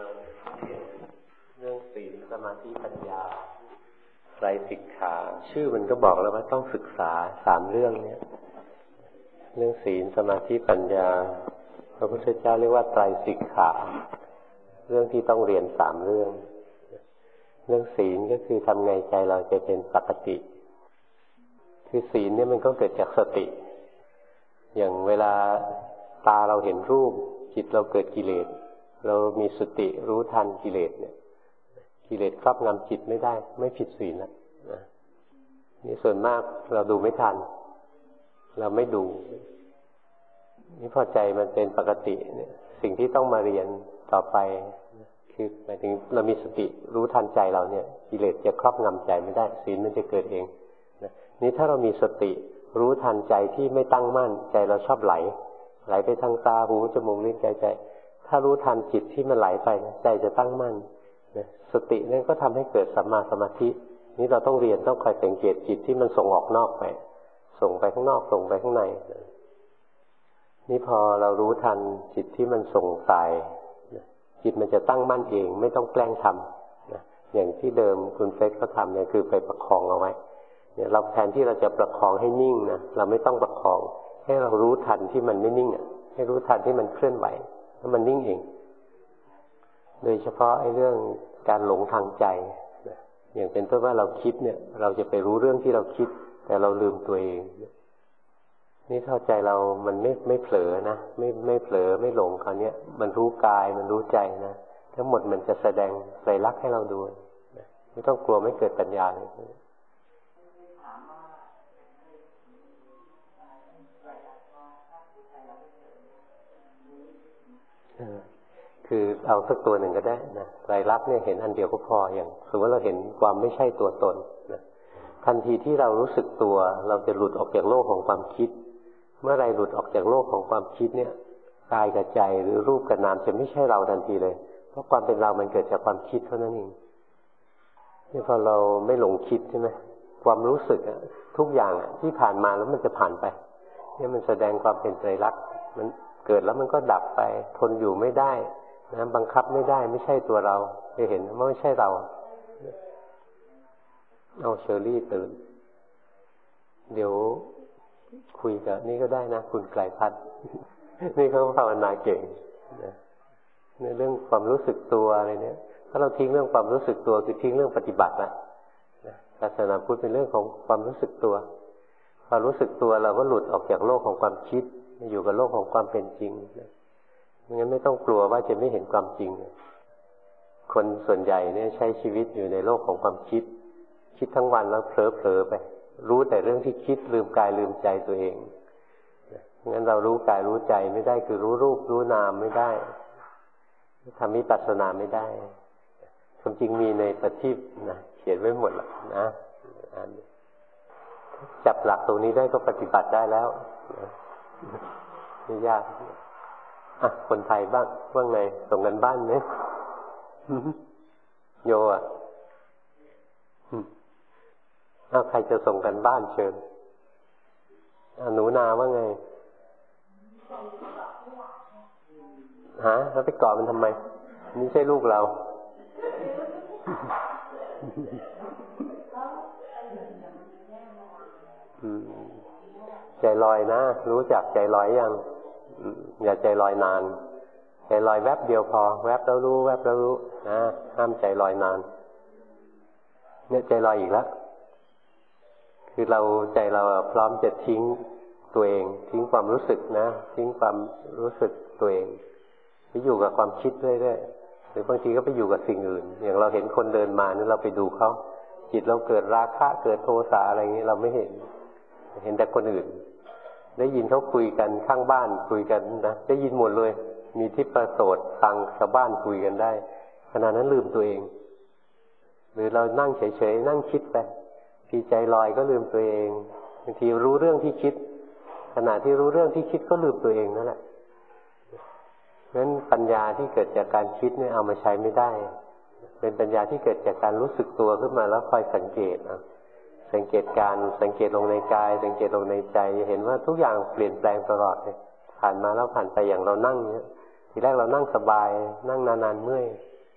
เรื่องศีลสมาธิปัญญาไตรสิกขาชื่อมันก็บอกแล้วว่าต้องศึกษา3เรื่องเนี้ยเรื่องศีลสมาธิปัญญาพระพุทธเจ้าเรียกว่าไตรสิกขาเรื่องที่ต้องเรียน3เรื่องเรื่องศีลก็คือทำไงใจเราจะเป็นปกติคือศีลเนี่ยมันก็เกิดจากสติอย่างเวลาตาเราเห็นรูปจิตเราเกิดกิเลสเรามีสติรู้ทันกิเลสเนี่ยกิเลสครอบงำจิตไม่ได้ไม่ผิดศีลนะนี่ส่วนมากเราดูไม่ทันเราไม่ดูนี่พอใจมันเป็นปกติเนี่ยสิ่งที่ต้องมาเรียนต่อไปคือหมายถึงเรามีสติรู้ทันใจเราเนี่ยกิเลสจะครอบงำใจไม่ได้ศีลมันจะเกิดเองนะนี่ถ้าเรามีสติรู้ทันใจที่ไม่ตั้งมั่นใจเราชอบไหลไปทางตาหูจมูกลิ้นกายใจถ้ารู้ทันจิตที่มันไหลไปใจจะตั้งมั่นนะสตินั่นก็ทำให้เกิดสัมมาสมาธินี่เราต้องเรียนต้องคอยสังเกตจิตที่มันส่งออกนอกไปส่งไปข้างนอกส่งไปข้างในนี่พอเรารู้ทันจิตที่มันส่งสายจิตมันจะตั้งมั่นเองไม่ต้องแกล้งทำนะอย่างที่เดิมคุณเฟซเขาทำเนี่ยคือไปประคองเอาไว้เนี่ยเราแทนที่เราจะประคองให้นิ่งนะเราไม่ต้องประคองให้เรารู้ทันที่มันไม่นิ่งอ่ะให้รู้ทันที่มันเคลื่อนไหวแล้วมันนิ่งเองโดยเฉพาะไอ้เรื่องการหลงทางใจนะอย่างเป็นต้นว่าเราคิดเนี่ยเราจะไปรู้เรื่องที่เราคิดแต่เราลืมตัวเองนี่เข้าใจเรามันไม่เผลอนะไม่เผลอไม่หลงคราวนี้มันรู้กายมันรู้ใจนะทั้งหมดมันจะแสดงไตรลักษณ์ให้เราดูนะไม่ต้องกลัวไม่เกิดปัญญาเลยคือเอาสักตัวหนึ่งก็ได้นะไตรลักษณ์เนี่ยเห็นอันเดียวก็พออย่างสมมติเราเห็นความไม่ใช่ตัวตนนะทันทีที่เรารู้สึกตัวเราจะหลุดออกจากโลกของความคิดเมื่อไรหลุดออกจากโลกของความคิดเนี่ยกายกับใจหรือรูปกับนามจะไม่ใช่เราทันทีเลยเพราะความเป็นเรามันเกิดจากความคิดเท่านั้นเองนี่พอเราไม่หลงคิดใช่ไหมความรู้สึกอะทุกอย่างอะที่ผ่านมาแล้วมันจะผ่านไปเนี่ยมันแสดงความเป็นไตรลักษณ์มันเกิดแล้วมันก็ดับไปทนอยู่ไม่ได้นะบังคับไม่ได้ไม่ใช่ตัวเราไปเห็นว่าไม่ใช่เราเอาเชอรี่ตื่นเดี๋ยวคุยกับนี่ก็ได้นะคุณไกลพัฒน์นี่เขาภาวนาเก่งนะในเรื่องความรู้สึกตัวอะไรเนี่ยถ้าเราทิ้งเรื่องความรู้สึกตัวคือทิ้งเรื่องปฏิบัตินะศาสนาพุทธเป็นเรื่องของความรู้สึกตัวพอรู้สึกตัวเราก็หลุดออกจากโลกของความคิดอยู่กับโลกของความเป็นจริงนะงั้นไม่ต้องกลัวว่าจะไม่เห็นความจริงคนส่วนใหญ่เนี่ยใช้ชีวิตอยู่ในโลกของความคิดทั้งวันแล้วเผลอไปรู้แต่เรื่องที่คิดลืมกายลืมใจตัวเองงั้นเรารู้กายรู้ใจไม่ได้คือรู้รูปรู้นามไม่ได้ทำวิปัสสนาไม่ได้ความจริงมีในปฏิปนะเขียนไว้หมดแล้วนะจับหลักตรงนี้ได้ก็ปฏิบัติได้แล้วไม่ยากอ่ะคนไทยบ้างว่าไงส่งกันบ้านไหมโยอ่ะใครจะส่งกันบ้านเชิญหนูนาว่าไงแล้วไปเกาะมันทำไมนี่ใช่ลูกเราใจลอยนะรู้จักใจลอยยังอย่าใจลอยนานใจลอยแวบเดียวพอแวบแล้วรู้แวบแล้วรู้นะห้ามใจลอยนานเนี่ยใจลอยอีกแล้วคือใจเราพร้อมจะทิ้งตัวเองทิ้งความรู้สึกนะทิ้งความรู้สึกตัวเองไปอยู่กับความคิดเรื่อยๆหรือบางทีก็ไปอยู่กับสิ่งอื่นอย่างเราเห็นคนเดินมานี่เราไปดูเขาจิตเราเกิดราคะเกิดโทสะอะไรอย่างนี้เราไม่เห็นแต่คนอื่นได้ยินเขาคุยกันข้างบ้านคุยกันนะได้ยินหมดเลยมีที่ประโสดฟังชาวบ้านคุยกันได้ขณะนั้นลืมตัวเองหรือเรานั่งเฉยๆนั่งคิดไปทีใจลอยก็ลืมตัวเองบางทีรู้เรื่องที่คิดขณะที่รู้เรื่องที่คิดก็ลืมตัวเองนั่นแหละงั้นปัญญาที่เกิดจากการคิดเนี่ยเอามาใช้ไม่ได้เป็นปัญญาที่เกิดจากการรู้สึกตัวขึ้นมาแล้วคอยสังเกตสังเกตการสังเกตลงในกายสังเกตลงในใจเห็นว่าทุกอย่างเปลี่ยนแปลงตลอดเลยผ่านมาแล้วผ่านไปอย่างเรานั่งเนี่ยทีแรกเรานั่งสบายนั่งนานๆเมื่อย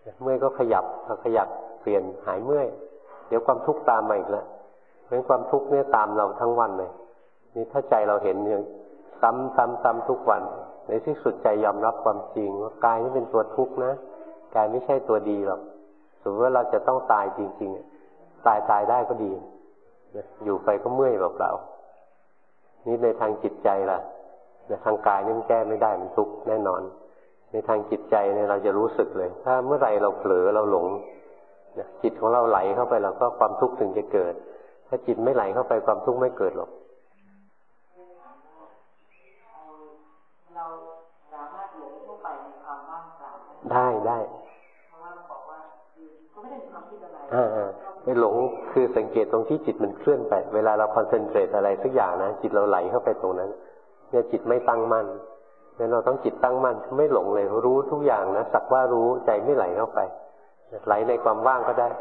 เมื่อยก็ขยับเปลี่ยนหายเมื่อยเดี๋ยวความทุกข์ตามมาอีกแล้วเพราะฉะนั้นความทุกข์เนี่ยตามเราทั้งวันเลยนี่ถ้าใจเราเห็นอย่างซ้ำทุกวันในที่สุดใจยอมรับความจริงว่ากายนี่เป็นตัวทุกข์นะกายไม่ใช่ตัวดีหรอกสมมติว่าเราจะต้องตายจริงๆตายได้ก็ดีอยู่ไปก็เมื่อยเปล่าๆนี่ในทางจิตใจล่ะในทางกายนี่มันแก้ไม่ได้มันทุกข์แน่นอนในทางจิตใจเนี่ยเราจะรู้สึกเลยถ้าเมื่อไหร่เราเผลอเราหลงจิตของเราไหลเข้าไปเราก็ความทุกข์ถึงจะเกิดถ้าจิตไม่ไหลเข้าไปความทุกข์ไม่เกิดหรอกเราสามารถหลงเข้าไปในความว่างเปล่าได้เพราะว่าเราบอกว่าก็ไม่ได้มีความคิดอะไรไม่หลงคือสังเกตตรงที่จิตมันเคลื่อนไปเวลาเราคอนเซนเทรตอะไรสักอย่างนะจิตเราไหลเข้าไปตรงนั้นเนี่ยจิตไม่ตั้งมั่นเนี่ยเราต้องจิตตั้งมั่นไม่หลงเลยรู้ทุกอย่างนะสักว่ารู้ใจไม่ไหลเข้าไปไหลในความว่างก็ได้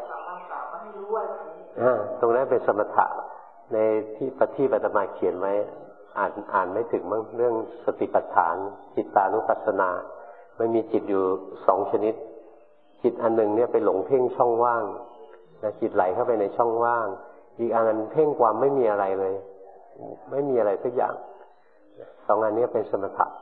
ตรงนั้นเป็นสมถะในที่ปฏิบัติมาเขียนไว้อ่านไม่ถึงมั้งเรื่องสติปัฏฐานจิตตานุปัสสนามันมีจิตอยู่2ชนิดจิตอันหนึ่งเนี่ยไปหลงเพ่งช่องว่างนะจิตไหลเข้าไปในช่องว่างอีกอันนึงเพ่งความไม่มีอะไรเลยไม่มีอะไรสักอย่าง2อันนี้เป็นสมถะ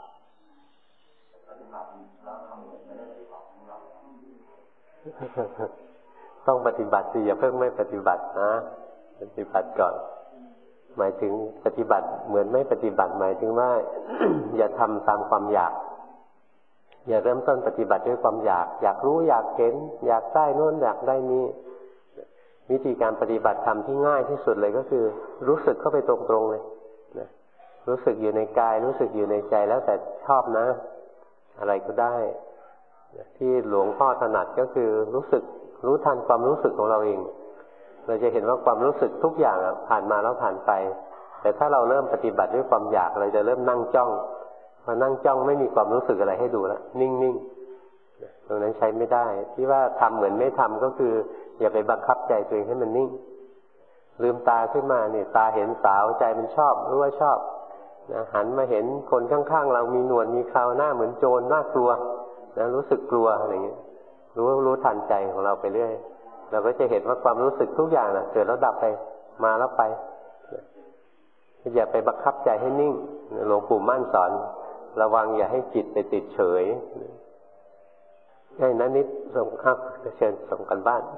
ต้องปฏิบัติสิอย่าเพิ่งไม่ปฏิบัตินะปฏิบัติก่อนหมายถึงปฏิบัติเหมือนไม่ปฏิบัติหมายถึงว่า อย่าทำตามความอยากอย่าเริ่มต้นปฏิบัติด้วยความอยากรู้อยากเห็นอยากได้โน่นอยากได้นี้วิธีการปฏิบัติธรรมที่ง่ายที่สุดเลยก็คือรู้สึกเข้าไปตรงๆเลยนะรู้สึกอยู่ในกายรู้สึกอยู่ในใจแล้วแต่ชอบนะอะไรก็ได้ที่หลวงพ่อถนัดก็คือรู้ทันความรู้สึกของเราเองเราจะเห็นว่าความรู้สึกทุกอย่างผ่านมาแล้วผ่านไปแต่ถ้าเราเริ่มปฏิบัติด้วยความอยากเราจะเริ่มนั่งจ้องพอนั่งจ้องไม่มีความรู้สึกอะไรให้ดูแล้วนิ่งๆตรงนั้นใช้ไม่ได้ที่ว่าทำเหมือนไม่ทำก็คืออย่าไปบังคับใจตัวเองให้มันนิ่งลืมตาขึ้นมาเนี่ยตาเห็นสาวใจมันชอบรู้ว่าชอบนะหันมาเห็นคนข้างๆเรามีหนวดมีเคราหน้าเหมือนโจรน่ากลัวนะรู้สึกกลัวอะไรอย่างเงี้ยรู้ทันใจของเราไปเรื่อยเราก็จะเห็นว่าความรู้สึกทุกอย่างเกิดแล้วดับไปมาแล้วไปอย่าไปบังคับใจให้นิ่งหลวงปู่มั่นสอนระวังอย่าให้จิตไปติดเฉยนั้นนิดส่งเชิญส่งกันบ้าน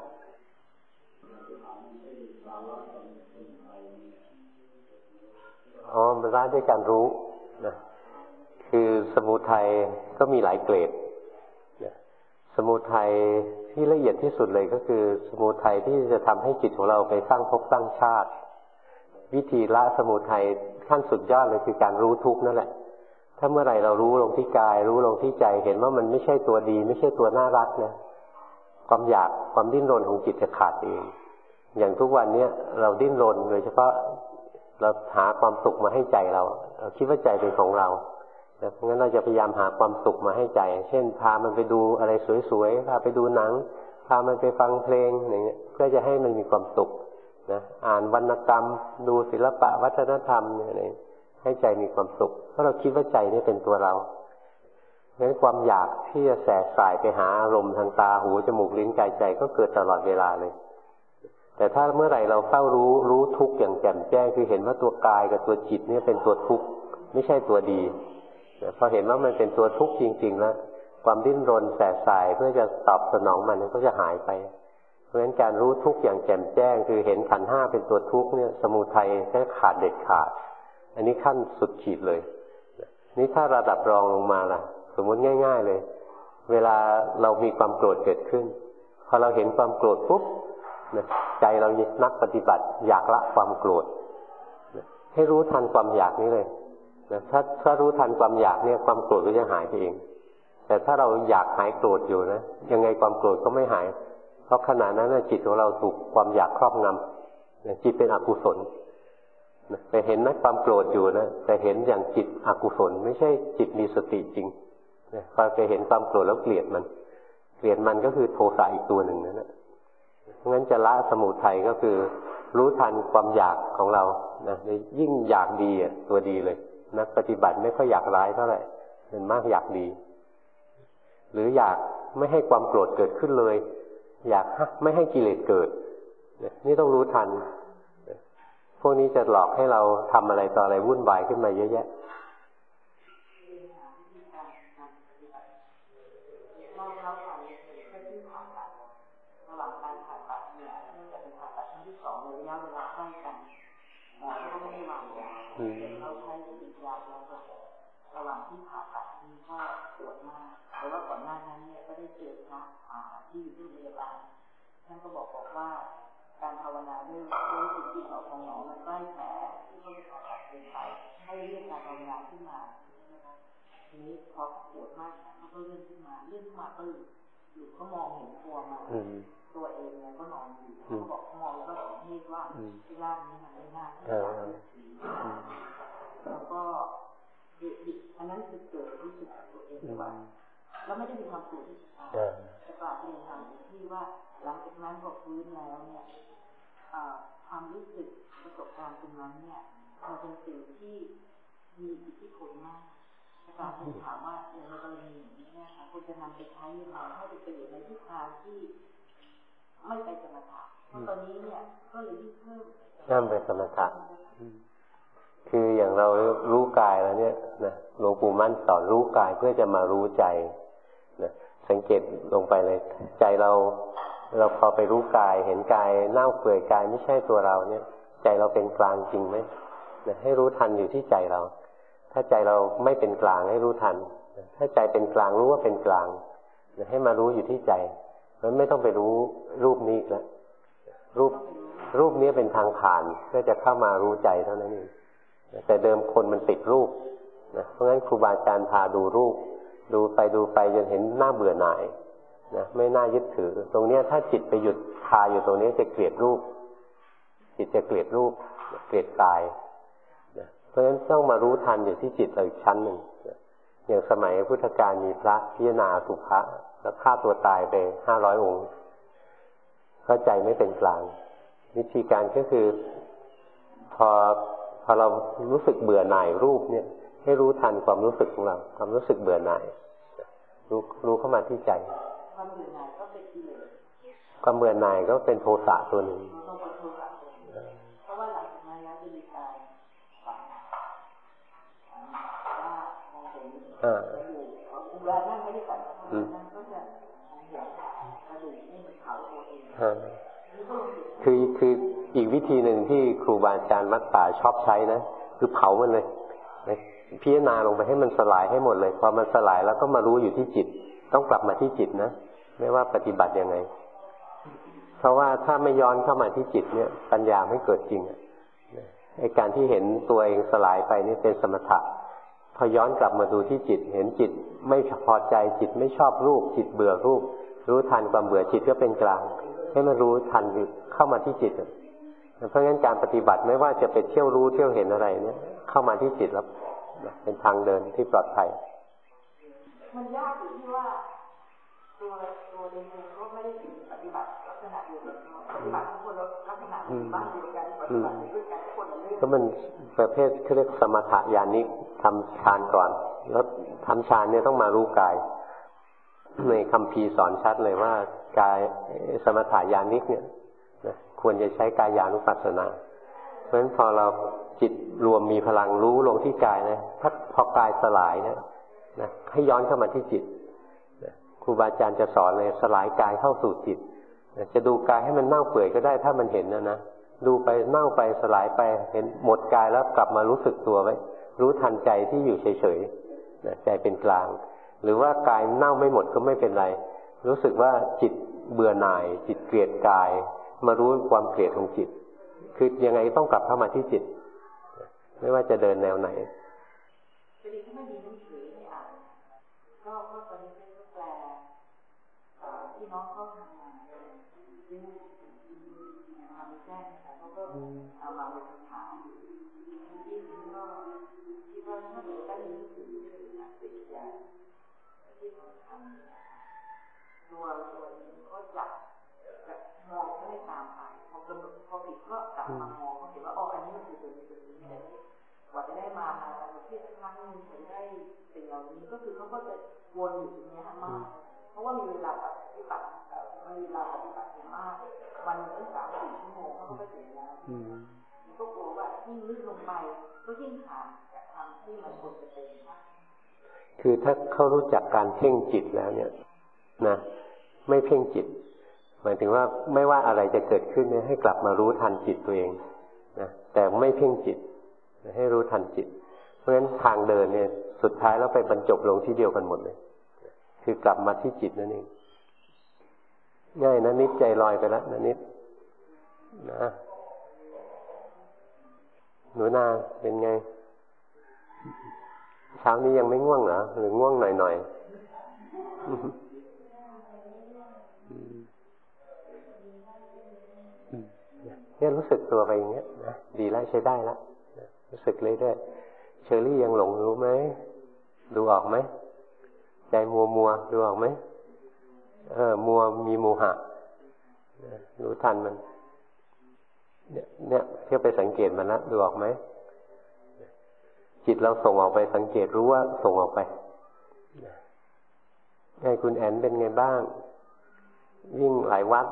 มันละด้วยการรู้นะคือสมุทัยก็มีหลายเกรดสมุทัยที่ละเอียดที่สุดเลยก็คือสมุทัยที่จะทำให้จิตของเราไปสร้างภพสร้างชาติวิธีละสมุทัยขั้นสุดยอดเลยคือการรู้ทุกข์นั่นแหละถ้าเมื่อไหร่เรารู้ลงที่กายรู้ลงที่ใจเห็นว่ามันไม่ใช่ตัวดีไม่ใช่ตัวน่ารักนะความอยากความดิ้นรนของจิตจะขาดเองอย่างทุกวันนี้เราดิ้นรนโดยเฉพาะเราหาความสุขมาให้ใจเราคิดว่าใจเป็นของเราเพราะงั้นเราจะพยายามหาความสุขมาให้ใจเช่นพามันไปดูอะไรสวยๆพาไปดูหนังพามันไปฟังเพลงอย่างเงี้ยเพื่อจะให้มันมีความสุขนะอ่านวรรณกรรมดูศิลปะวัฒนธรรมเนี่ยให้ใจมีความสุขเพราะเราคิดว่าใจนี่เป็นตัวเราเพราะฉะนั้นความอยากที่จะแสบสายไปหาอารมณ์ทางตาหูจมูกลิ้นกายใจก็เกิดตลอดเวลาเลยแต่ถ้าเมื่อไหร่เราเฝ้ารู้ทุกข์อย่างแจ่มแจ้งคือเห็นว่าตัวกายกับตัวจิตเนี่ยเป็นตัวทุกข์ไม่ใช่ตัวดีพอเห็นว่ามันเป็นตัวทุกข์จริงๆแล้วความดิ้นรนแสบสายเพื่อจะตอบสนองมันก็จะหายไปเพราะฉะนั้นการรู้ทุกข์อย่างแจ่มแจ้งคือเห็นขันธ์ห้าเป็นตัวทุกข์เนี่ยสมุทัยก็ขาดเด็ดขาดอันนี้ขั้นสุดขีดเลยนี่ถ้าระดับรองลงมาล่ะสมมติง่ายๆเลยเวลาเรามีความโกรธเกิดขึ้นพอเราเห็นความโกรธปุ๊บใจเรานักปฏิบัติอยากละความโกรธให้รู้ทันความอยากนี้เลยถ้ารู้ทันความอยากเนี่ยความโกรธก็จะหายไปเองแต่ถ้าเราอยากหายโกรธอยู่นะยังไงความโกรธก็ไม่หายเพราะขณะนั้นจิตของเราถูกความอยากครอบงำจิตเป็นอกุศลแต่เห็นนะความโกรธอยู่นะแต่เห็นอย่างจิตอกุศลไม่ใช่จิตมีสติจริงพอไปเห็นความโกรธแล้วเกลียดมันก็คือโทสะอีกตัวหนึ่งนั่นแหละเพราะงั้นจะละสมุทัยก็คือรู้ทันความอยากของเรานะยิ่งอยากดีตัวดีเลยนักปฏิบัติไม่ค่อยอยากร้ายเท่าไหร่เป็นมากอยากดีหรืออยากไม่ให้ความโกรธเกิดขึ้นเลยอยากไม่ให้กิเลสเกิดนี่ต้องรู้ทันพวกนี้จะหลอกให้เราทำอะไรต่ออะไรวุ่นวายขึ้นมาเยอะแยะเราใช้ฉีดยาแล้วระหว่างที่ผ่าตัดนี่ก็ปวดมากแต่ว่าก่อนหน้านั้นเนี่ยก็ได้เจอพระที่อยู่ที่โรงพยาบาลท่านก็บอกว่าการภาวนาด้วยสิ่งที่เราของหนอมันใกล้แผลที่เขาผ่าตัดเป็นไปให้เรื่องการภาวนาขึ้นมาทีนี้พอปวดมากเขาก็เลื่อนขึ้นมาก็หลุดเขามองเห็นตัวมาตัวเองเนี่ยก็นอนอยู่เขาบอกมองแล้วก็เห็นว่าที่ร่างนี้มันไม่น่าที่จะแล้วก็อันนั้นคือเกิดรู้สึกตัวเองว่าแล้วไม่ได้มีความสุขแต่กล่าวเรียนทางที่ว่าหลังจากนั้นพอฟื้นแล้วเนี่ยความรู้สึกประสบการณ์ตรงนั้นเนี่ยมันเป็นสิ่งที่มีอิทธิพลมากการที่ถามว่าในกรณีนี้เนี่ยคุณจะนำไปใช้ยังไงให้เป็นประโยชน์ในทิศทางที่ไม่ไปสมถะเพราะตอนนี้เนี่ยก็เลยยิ่งเพิ่มนั่นไปสมถะคืออย่างเรารู้กายแล้วเนี่ยนะหลวงปู่มั่นสอนรู้กายเพื่อจะมารู้ใจนะสังเกตลงไปเลยใจเราพอไปรู้กายเห็นกายเน่าเปื่อยกายไม่ใช่ตัวเราเนี่ยใจเราเป็นกลางจริงไหมนะให้รู้ทันอยู่ที่ใจเราถ้าใจเราไม่เป็นกลางให้รู้ทันถ้าใจเป็นกลางรู้ว่าเป็นกลางนะให้มารู้อยู่ที่ใจมันไม่ต้องไปรู้รูปนี้แล้วรูปนี้เป็นทางผ่านเพื่อจะเข้ามารู้ใจเท่านั้นเองแต่เดิมคนมันติดรูปนะเพราะงั้นครูบาอาจารย์พาดูรูปดูไปจนเห็นหน้าเบื่อหน่ายนะไม่น่ายึดถือตรงนี้ถ้าจิตไปหยุดคาอยู่ตรงนี้จะเกลียดรูปจิตจะเกลียดรูปเกลียดกายนะเพราะฉะนั้นต้องมารู้ทันอยู่ที่จิตเราอีกชั้นหนึ่งนะอย่างสมัยพุทธกาลมีพระพิจารณาสุภะแล้วฆ่าตัวตายไป500 องค์เข้าใจไม่เป็นกลางวิธีการก็คือพอเรารู้สึกเบื่อหน่ายรูปเนี่ยให้รู้ทันความรู้สึกของเราความรู้สึกเบื่อหน่ายรู้เข้ามาที่ใจความเบื่อหน่ายก็เป็นกิเลสความเบื่อหน่ายก็เป็นโทสะตัวหนึ่งเพราะว่าหลังจากนั้นแล้วจะมีการว่ามองเห็นอุบานั่งไม่ได้ฝันนั่นก็จะเห็นกระดูกที่มันเผาตัวเองคืออีกวิธีหนึ่งที่ครูบาอาจารย์วัดป่าชอบใช้นะคือเผามันเลยพิจารณาลงไปให้มันสลายให้หมดเลยพอมันสลายแล้วก็มารู้อยู่ที่จิตต้องกลับมาที่จิตนะไม่ว่าปฏิบัติยังไงเพราะว่าถ้าไม่ย้อนเข้ามาที่จิตเนี่ยปัญญาไม่เกิดจริงไอ้การที่เห็นตัวเองสลายไปนี่เป็นสมถะพอย้อนกลับมาดูที่จิตเห็นจิตไม่พอใจจิตไม่ชอบรูปจิตเบื่อรูปรู้ทันความเบื่อจิตก็เป็นกลางให้มันรู้ทันเข้ามาที่จิตเพราะงั้นการปฏิบัติไม่ว่าจะไปเที่ยวรู้เที่ยวเห็นอะไรเนี่ยเข้ามาที่จิตแล้วเป็นทางเดินที่ปลอดภัยมันยากอยู่ที่ว่าตัวเองก็ไม่ได้ปฏิบัติลักษณะเดียวกันปฏิบัติทุกคนลักษณะบ้านเดียวกันปฏิบัติด้วยกันทุกคนละเรื่องก็มันประเภทเขาเรียกสมถะญาณิกทำฌานก่อนแล้วทำฌานเนี่ยต้องมารู้กายในคัมภีร์สอนชัดเลยว่ากายสมถะญาณิกเนี่ยนะควรจะใช้กายานุปัสสนาเพราะฉะนั้นพอเราจิตรวมมีพลังรู้ลงที่กายนะถ้าพอกายสลายนะให้ย้อนเข้ามาที่จิตครูบาอาจารย์จะสอนเลยสลายกายเข้าสู่จิตจะดูกายให้มันเน่าเปื่อยก็ได้ถ้ามันเห็นนะดูไปเน่าไปสลายไปเห็นหมดกายแล้วกลับมารู้สึกตัวไว้รู้ทันใจที่อยู่เฉยๆใจเป็นกลางหรือว่ากายเน่าไม่หมดก็ไม่เป็นไรรู้สึกว่าจิตเบื่อหน่ายจิตเกลียดกายมารู้ความเกลียดของจิตคือยังไงต้องกลับเข้ามาที่จิตไม่ว่าจะเดินแนวไหนก็ตอนนี้เป็นแปลที่น้องเขาทำมาซึ่งทำแจ้งเขาก็เอามาเป็นคำถามที่ก็คิดว่าถ้าเราได้ยินถึงนักศึกษาที่เขาทำตัวก็จับมองไม่ตามไปพอกำหนดพอผิดก็กลับมามองเขาเห็นว่าอ๋ออันนี้มันคือตัวนี้แต่กว่าจะได้มาเทียบครั้งนึงถึงได้เป็นอย่างนี้ก็คือเขาก็จะวนอยู่ตรงนี้มากเพราะว่ามีเวลาปฏิบัติมากวันนึง3-4 ชั่วโมงเขาก็เสร็จแล้วก็กลัวว่ายิ่งลึกลงไปก็ยิ่งห่างจากทำที่มันควรจะเป็นคือถ้าเขารู้จักการเพ่งจิตแล้วเนี่ยนะไม่เพ่งจิตหมายถึงว่าไม่ว่าอะไรจะเกิดขึ้นเนี่ยให้กลับมารู้ทันจิตตัวเองนะแต่ไม่เพ่งจิตให้รู้ทันจิตเพราะฉะนั้นทางเดินเนี่ยสุดท้ายแล้วไปบรรจบลงที่เดียวกันหมดเลยคือกลับมาที่จิตนั่นเองง่ายนะนิดใจลอยไปแล้วนะนิดนะหนูนาเป็นไงเช้านี้ยังไม่ง่วงเหรอหรือง่วงหน่อยเนี่ยรู้สึกตัวไปอย่างเงี้ยนะดีแล้วใช้ได้แล้วรู้สึกเรื่อยๆเชอรี่ยังหลงรู้ไหมดูออกไหมใจมัวดูออกไหมมัวมีโมหะรู้ทันมันเนี่ยเที่ยวไปสังเกตมันนะดูออกไหมจิตเราส่งออกไปสังเกตรู้ว่าส่งออกไปไงคุณแอนเป็นไงบ้างวิ่งหลายวัด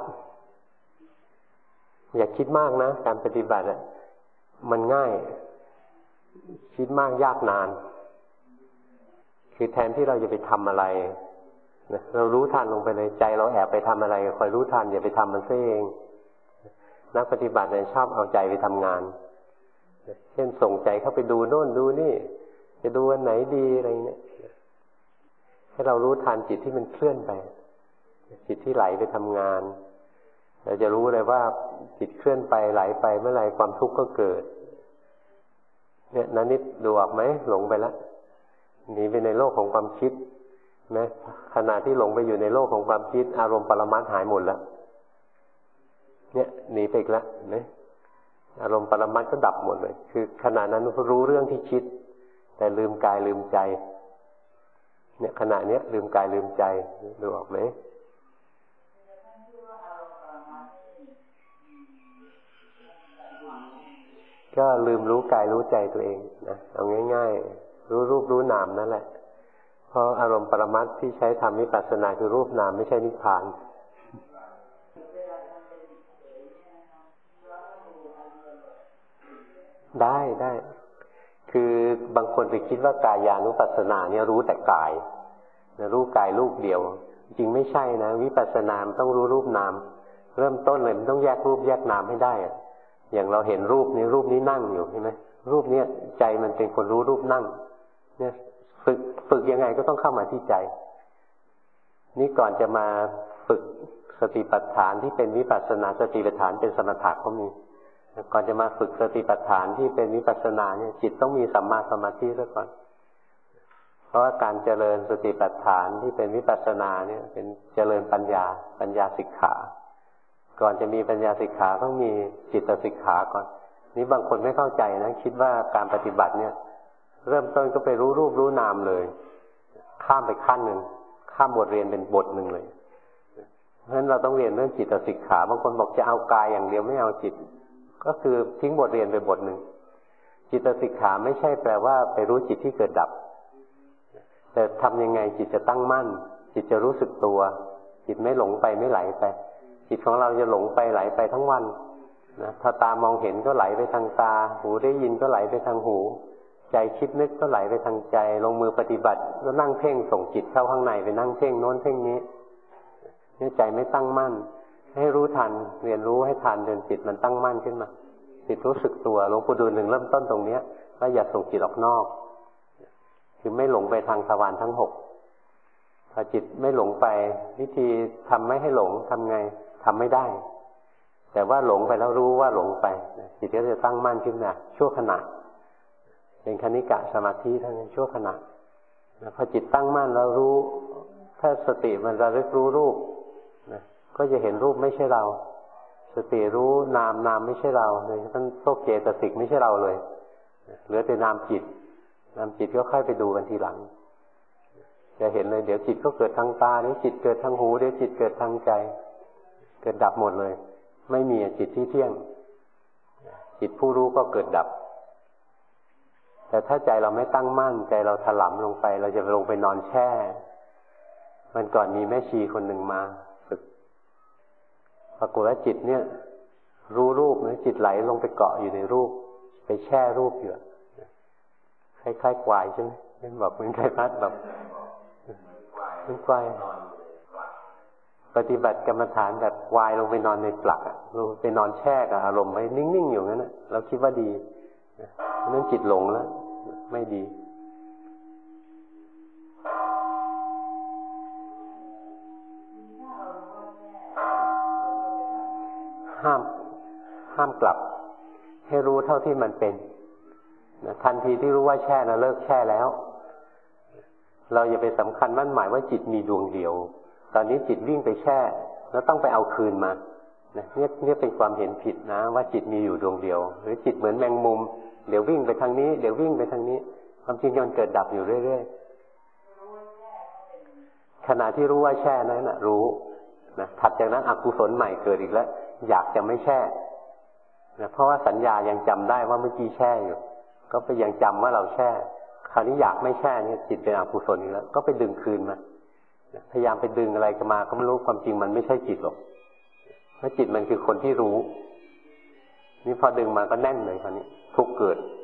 อย่าคิดมากนะการปฏิบัติมันง่ายคิดมากยากนานคือแทนที่เราจะไปทำอะไรเรารู้ทันลงไปเลยใจเราแอบไปทำอะไรคอยรู้ทันอย่าไปทำมันซะเองนักปฏิบัติเนี่ยชอบเอาใจไปทำงานเช่นส่งใจเข้าไปดูโน่นดูนี่จะดูอันไหนดีอะไรเนี่ยให้เรารู้ทันจิตที่มันเคลื่อนไปจิตที่ไหลไปทำงานเราจะรู้เลยว่าจิตเคลื่อนไปไหลไปเมื่อไหร่ความทุกข์ก็เกิดเนี่ยนันนิดดูออกไหมหลงไปแล้วหนีไปในโลกของความคิดนะขณะที่หลงไปอยู่ในโลกของความคิดอารมณ์ปรมัตถ์หายหมดแล้วเนี่ยหนีไปอีกแล้วเห็นไหมอารมณ์ปรมัตถ์ก็ดับหมดเลยคือขณะนั้นรู้เรื่องที่คิดแต่ลืมกายลืมใจเนี่ยขณะเนี้ยลืมกายลืมใจดูออกไหมก็ลืมรู้กายรู้ใจตัวเองนะเอาง่ายๆรู้รูปรู้นามนั่นแหละเพราะอารมณ์ปรมัตถ์ที่ใช้ทำวิปัสสนาคือรูปนามไม่ใช่นิพพานได้คือบางคนไปคิดว่ากายานุปัสสนาเนี่ยรู้แต่กายนะรู้กายรูปเดียวจริงไม่ใช่นะวิปัสสนาต้องรู้รูปนามเริ่มต้นเลยมันต้องแยกรูปแยกนามให้ได้อย่างเราเห็นรูปนี้นั่งอยู่ใช่ไหมรูปนี้ใจมันเป็นคนรู้รูปนั่งเนี่ยฝึกยังไงก็ต้องเข้ามาที่ใจนี่ก่อนจะมาฝึกสติปัฏฐานที่เป็นวิปัสสนาสติปัฏฐานเป็นสมถะก็มีก่อนจะมาฝึกสติปัฏฐานที่เป็นวิปัสสนาเนี่ยจิตต้องมีสัมมาสมาธิซะก่อนเพราะว่าการเจริญสติปัฏฐานที่เป็นวิปัสสนาเนี่ยเป็นเจริญปัญญาสิกขาก่อนจะมีปัญญาสิกขาต้องมีจิตสิกขาก่อนนี่บางคนไม่เข้าใจนะคิดว่าการปฏิบัติเนี่ยเริ่มต้นก็ไปรู้รูปรู้นามเลยข้ามไปขั้นหนึ่งข้ามบทเรียนเป็นบทหนึ่งเลยเพราะฉะนั้นเราต้องเรียนเรื่องจิตสิกขาบางคนบอกจะเอากายอย่างเดียวไม่เอาจิตก็คือทิ้งบทเรียนไปบทหนึ่งจิตสิกขาไม่ใช่แปลว่าไปรู้จิตที่เกิดดับแต่ทำยังไงจิตจะตั้งมั่นจิตจะรู้สึกตัวจิตไม่หลงไปไม่ไหลไปจิตของเราจะหลงไปไหลไปทั้งวันนะถ้าตามองเห็นก็ไหลไปทางตาหูได้ยินก็ไหลไปทางหูใจคิดนึกก็ไหลไปทางใจลงมือปฏิบัติก็นั่งเพ่งส่งจิตเข้าข้างในไปนั่งเพ่งโน้นเพ่งนี้เนี่ยใจไม่ตั้งมั่นให้รู้ทันเรียนรู้ให้ทันจนจิตมันตั้งมั่นขึ้นมาจิตรู้สึกตัวหลวงปู่ดูลถึงเริ่มต้นตรงเนี้ยว่าอย่าส่งจิตออกนอกคือไม่หลงไปทางทวารทั้ง6พอจิตไม่หลงไปวิธีทำไม่ให้หลงทำไงทำไม่ได้แต่ว่าหลงไปแล้วรู้ว่าหลงไปจิตก็จะตั้งมั่นขึ้นมาชั่วขณะเป็นคณิกะสมาธิเท่านั้นชั่วขณะพอจิตตั้งมั่นแล้วรู้ถ้าสติมันระลึกรู้รูปก็จะเห็นรูปไม่ใช่เราสติรู้นามไม่ใช่เราเลยท่านโซเจตสิกไม่ใช่เราเลยเหลือแต่นามจิตก็ค่อยไปดูกันทีหลังจะเห็นเลยเดี๋ยวจิตก็เกิดทางตาเดี๋ยวจิตเกิดทางหูเดี๋ยวจิตเกิดทางใจเกิดดับหมดเลยไม่มีจิตที่เที่ยงจิตผู้รู้ก็เกิดดับแต่ถ้าใจเราไม่ตั้งมั่นใจเราถลำลงไปเราจะลงไปนอนแช่มันก่อนมีแม่ชีคนหนึ่งมาฝึกปรากฏว่าจิตเนี่ยรู้รูปนะจิตไหลลงไปเกาะอยู่ในรูปไปแช่รูปอยู่คล้ายๆควายใช่ไหมนั่นบอกเหมือนไก่พัดแบบเหมือนควายปฏิบัติกรรมฐานแบบควายลงไปนอนในปลักลงไปนอนแช่กับอารมณ์ไว้นิ่งๆอยู่งั้นนะเราคิดว่าดีนั่นจิตหลงแล้วไม่ดีห้ามกลับให้รู้เท่าที่มันเป็นนะทันทีที่รู้ว่าแช่นะเลิกแช่แล้วเราอย่าไปสำคัญมั่นหมายว่าจิตมีดวงเดียวตอนนี้จิตวิ่งไปแช่แล้วต้องไปเอาคืนมานะเนี่ยเป็นความเห็นผิดนะว่าจิตมีอยู่ดวงเดียวหรือจิตเหมือนแมงมุมเดี๋ยววิ่งไปทางนี้เดี๋ยววิ่งไปทางนี้ความจริงมันเกิดดับอยู่เรื่อยๆขณะที่รู้ว่าแช่นั้นนะรู้นะถัดจากนั้นอกุศลใหม่เกิดอีกแล้วอยากจะไม่แช่นะเพราะว่าสัญญายังจำได้ว่าเมื่อกี้แช่อยู่ก็ไปยังจำว่าเราแช่คราวนี้อยากไม่แช่เนี่ยจิตเป็นอกุศลอีกแล้วก็ไปดึงคืนมาพยายามไปดึงอะไรกันมาก็ไม่รู้ความจริงมันไม่ใช่จิตหรอกเพราะจิตมันคือคนที่รู้นี่พอดึงมาก็แน่นเลยคราวนี้ทุกข์เกิด